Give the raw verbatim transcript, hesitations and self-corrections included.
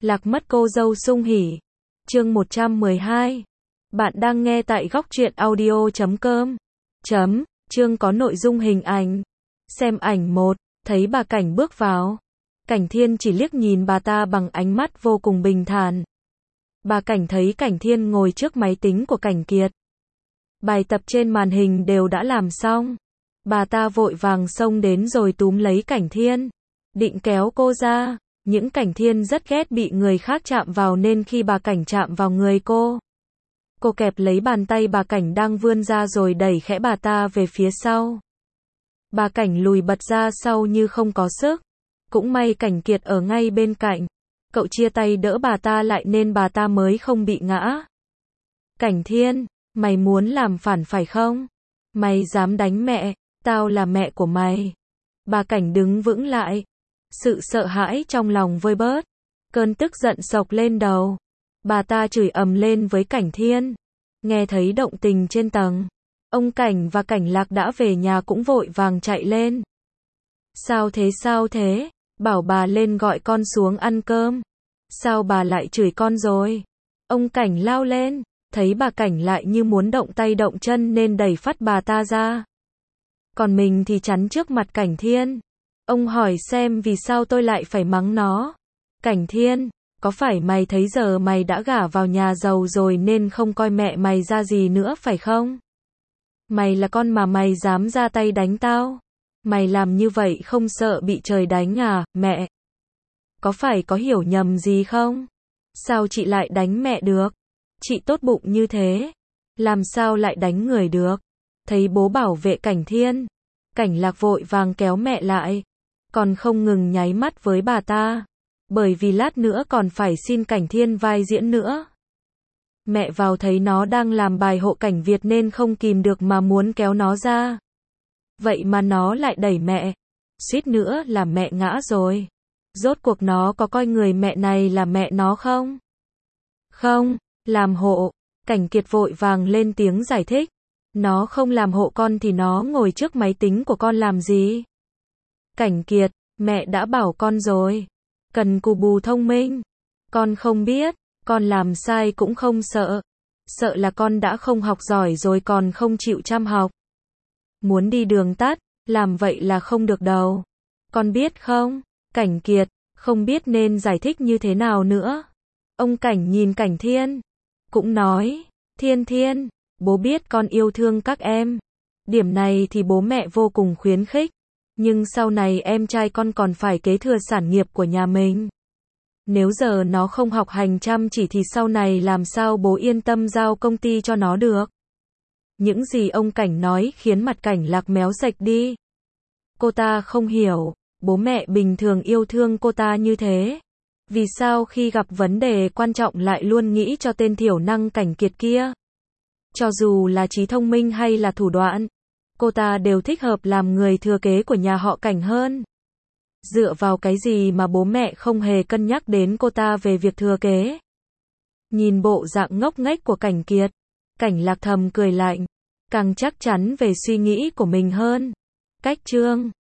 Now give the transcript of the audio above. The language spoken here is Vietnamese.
Lạc mất cô dâu sung hỉ. Chương một trăm mười hai. Bạn đang nghe tại góc truyện audio chấm com. Chấm, chương có nội dung hình ảnh. Xem ảnh một, thấy bà Cảnh bước vào. Cảnh Thiên chỉ liếc nhìn bà ta bằng ánh mắt vô cùng bình thản. Bà Cảnh thấy Cảnh Thiên ngồi trước máy tính của Cảnh Kiệt. Bài tập trên màn hình đều đã làm xong. Bà ta vội vàng xông đến rồi túm lấy Cảnh Thiên. Định kéo cô ra. Những Cảnh Thiên rất ghét bị người khác chạm vào nên khi bà Cảnh chạm vào người cô. Cô kẹp lấy bàn tay bà Cảnh đang vươn ra rồi đẩy khẽ bà ta về phía sau. Bà Cảnh lùi bật ra sau như không có sức. Cũng may Cảnh Kiệt ở ngay bên cạnh. Cậu chia tay đỡ bà ta lại nên bà ta mới không bị ngã. Cảnh Thiên, mày muốn làm phản phải không? Mày dám đánh mẹ, tao là mẹ của mày. Bà Cảnh đứng vững lại. Sự sợ hãi trong lòng vơi bớt. Cơn tức giận sộc lên đầu. Bà ta chửi ầm lên với Cảnh Thiên. Nghe thấy động tình trên tầng. Ông Cảnh và Cảnh Lạc đã về nhà cũng vội vàng chạy lên. Sao thế sao thế? Bảo bà lên gọi con xuống ăn cơm. Sao bà lại chửi con rồi? Ông Cảnh lao lên. Thấy bà Cảnh lại như muốn động tay động chân nên đẩy phát bà ta ra. Còn mình thì chắn trước mặt Cảnh Thiên. Ông hỏi xem vì sao tôi lại phải mắng nó. Cảnh Thiên, có phải mày thấy giờ mày đã gả vào nhà giàu rồi nên không coi mẹ mày ra gì nữa phải không? Mày là con mà mày dám ra tay đánh tao? Mày làm như vậy không sợ bị trời đánh à, mẹ? Có phải có hiểu nhầm gì không? Sao chị lại đánh mẹ được? Chị tốt bụng như thế. Làm sao lại đánh người được? Thấy bố bảo vệ Cảnh Thiên. Cảnh Lạc vội vàng kéo mẹ lại. Còn không ngừng nháy mắt với bà ta. Bởi vì lát nữa còn phải xin Cảnh Thiên vai diễn nữa. Mẹ vào thấy nó đang làm bài hộ Cảnh Việt nên không kìm được mà muốn kéo nó ra. Vậy mà nó lại đẩy mẹ. Suýt nữa là mẹ ngã rồi. Rốt cuộc nó có coi người mẹ này là mẹ nó không? Không, làm hộ. Cảnh Kiệt vội vàng lên tiếng giải thích. Nó không làm hộ con thì nó ngồi trước máy tính của con làm gì? Cảnh Kiệt, mẹ đã bảo con rồi. Cần cù bù thông minh. Con không biết, con làm sai cũng không sợ. Sợ là con đã không học giỏi rồi còn không chịu chăm học. Muốn đi đường tắt, làm vậy là không được đâu. Con biết không? Cảnh Kiệt, không biết nên giải thích như thế nào nữa. Ông Cảnh nhìn Cảnh Thiên. Cũng nói, Thiên Thiên, bố biết con yêu thương các em. Điểm này thì bố mẹ vô cùng khuyến khích. Nhưng sau này em trai con còn phải kế thừa sản nghiệp của nhà mình. Nếu giờ nó không học hành chăm chỉ thì sau này làm sao bố yên tâm giao công ty cho nó được. Những gì ông Cảnh nói khiến mặt Cảnh Lạc méo sạch đi. Cô ta không hiểu, bố mẹ bình thường yêu thương cô ta như thế. Vì sao khi gặp vấn đề quan trọng lại luôn nghĩ cho tên thiểu năng Cảnh Kiệt kia? Cho dù là trí thông minh hay là thủ đoạn, cô ta đều thích hợp làm người thừa kế của nhà họ Cảnh hơn. Dựa vào cái gì mà bố mẹ không hề cân nhắc đến cô ta về việc thừa kế? Nhìn bộ dạng ngốc nghếch của Cảnh Kiệt, Cảnh Lạc thầm cười lạnh, càng chắc chắn về suy nghĩ của mình hơn. Cách chương